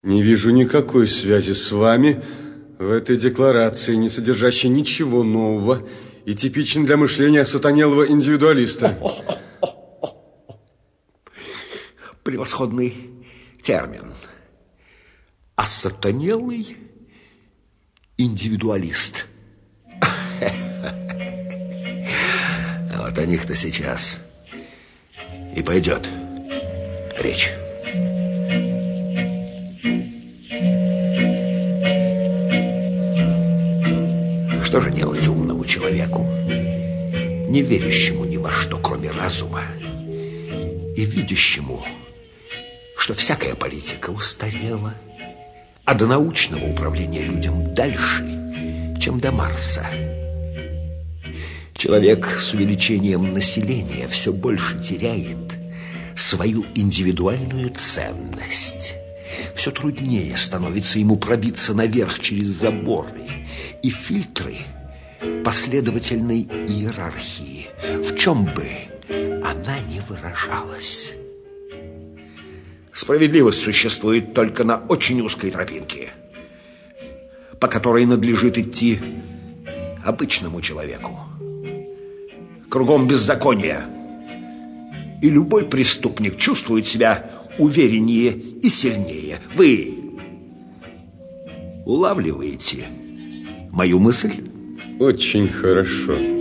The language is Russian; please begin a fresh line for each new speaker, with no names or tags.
Не вижу никакой связи с вами в этой декларации, не содержащей ничего нового и типичной для мышления сатанелого индивидуалиста.
Превосходный термин. Осатанелый индивидуалист. Вот о них-то сейчас и пойдет речь. Что же делать умному человеку, не верящему ни во что, кроме разума, и видящему, что всякая политика устарела, а до научного управления людям дальше, чем до Марса? Человек с увеличением населения все больше теряет свою индивидуальную ценность. Все труднее становится ему пробиться наверх через заборы и фильтры последовательной иерархии, в чем бы она ни выражалась. Справедливость существует только на очень узкой тропинке, по которой надлежит идти обычному человеку. Кругом беззаконие, и любой преступник чувствует себя увереннее и сильнее. Вы улавливаете мою мысль?
Очень хорошо.